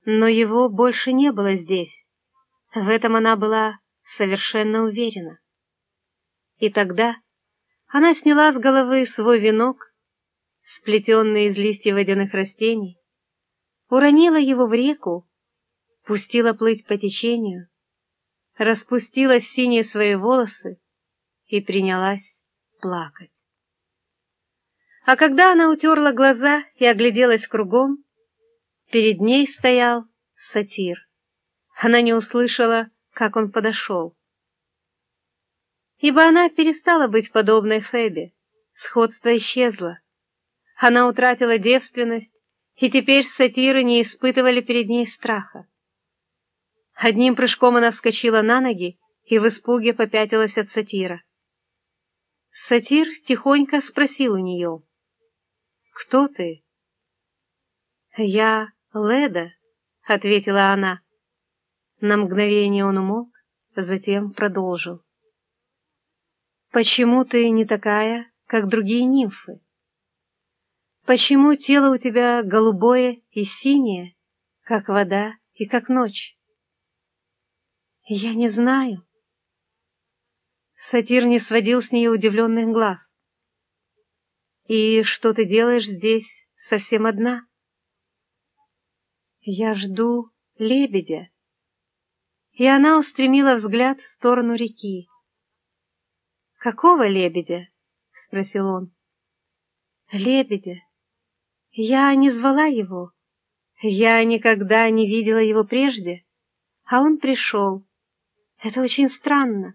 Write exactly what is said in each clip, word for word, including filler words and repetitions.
но его больше не было здесь. В этом она была совершенно уверена. И тогда она сняла с головы свой венок, сплетенный из листьев водяных растений, уронила его в реку, пустила плыть по течению, распустила синие свои волосы и принялась плакать. А когда она утерла глаза и огляделась кругом, перед ней стоял сатир. Она не услышала, как он подошел. Ибо она перестала быть подобной Фебе, сходство исчезло. Она утратила девственность, и теперь сатиры не испытывали перед ней страха. Одним прыжком она вскочила на ноги и в испуге попятилась от сатира. Сатир тихонько спросил у нее: «Кто ты?» «Я Леда», — ответила она. На мгновение он умолк, затем продолжил. «Почему ты не такая, как другие нимфы? Почему тело у тебя голубое и синее, как вода и как ночь?» «Я не знаю». Сатир не сводил с нее удивленных глаз. «И что ты делаешь здесь совсем одна?» «Я жду лебедя». И она устремила взгляд в сторону реки. «Какого лебедя?» — спросил он. «Лебедя. Я не звала его. Я никогда не видела его прежде, а он пришел. Это очень странно».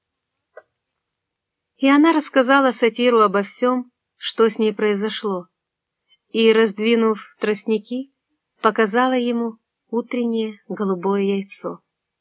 И она рассказала сатиру обо всем, что с ней произошло, и, раздвинув тростники, показала ему утреннее голубое яйцо.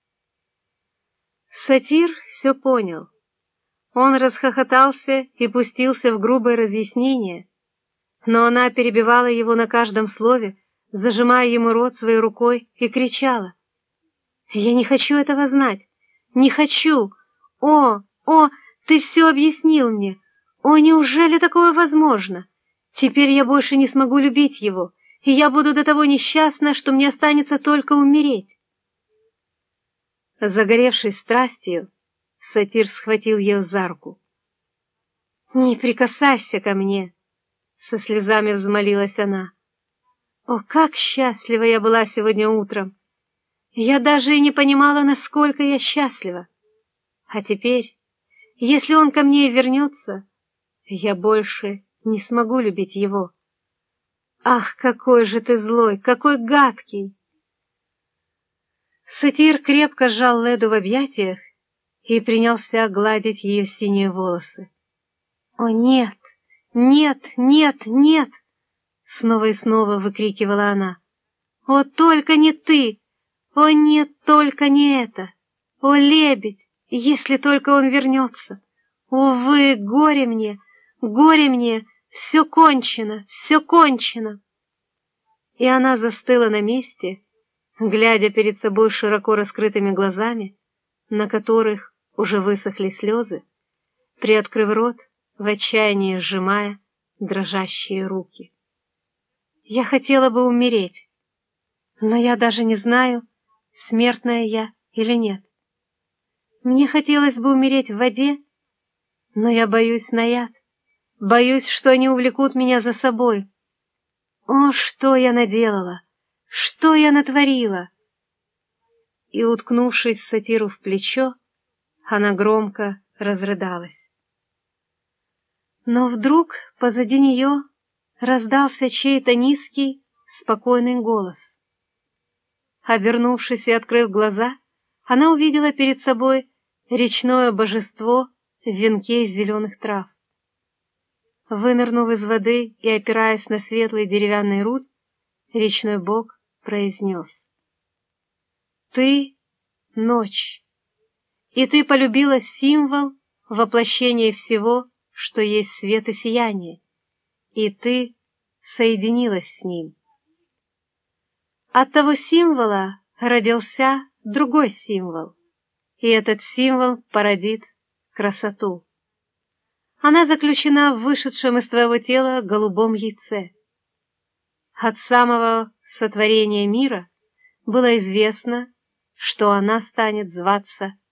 Сатир все понял. Он расхохотался и пустился в грубое разъяснение, но она перебивала его на каждом слове, зажимая ему рот своей рукой, и кричала: «Я не хочу этого знать! Не хочу! О, о, ты все объяснил мне! О, неужели такое возможно? Теперь я больше не смогу любить его, и я буду до того несчастна, что мне останется только умереть!» Загоревшись страстью, сатир схватил ее за руку. «Не прикасайся ко мне!» — со слезами взмолилась она. «О, как счастлива я была сегодня утром! Я даже и не понимала, насколько я счастлива. А теперь, если он ко мне и вернется, я больше не смогу любить его. Ах, какой же ты злой, какой гадкий!» Сатир крепко сжал Леду в объятиях и принялся гладить ее синие волосы. «О, нет, нет, нет, нет!» — снова и снова выкрикивала она. «О, только не ты! О, нет, только не это! О, лебедь, если только он вернется! Увы, горе мне, горе мне, все кончено, все кончено!» И она застыла на месте, глядя перед собой широко раскрытыми глазами, на которых уже высохли слезы, приоткрыв рот, в отчаянии сжимая дрожащие руки. «Я хотела бы умереть, но я даже не знаю, смертная я или нет. Мне хотелось бы умереть в воде, но я боюсь на яд, боюсь, что они увлекут меня за собой. О, что я наделала! Что я натворила!» И, уткнувшись сатиру в плечо, она громко разрыдалась. Но вдруг позади нее раздался чей-то низкий, спокойный голос. Обернувшись и открыв глаза, она увидела перед собой речное божество в венке из зеленых трав. Вынырнув из воды и опираясь на светлый деревянный руль, речной бог произнес: «Ты — ночь, и ты полюбила символ воплощения всего, что есть свет и сияние, и ты соединилась с ним. От того символа родился другой символ, и этот символ породит красоту. Она заключена в вышедшем из твоего тела голубом яйце. От самого сотворения мира было известно, что она станет зваться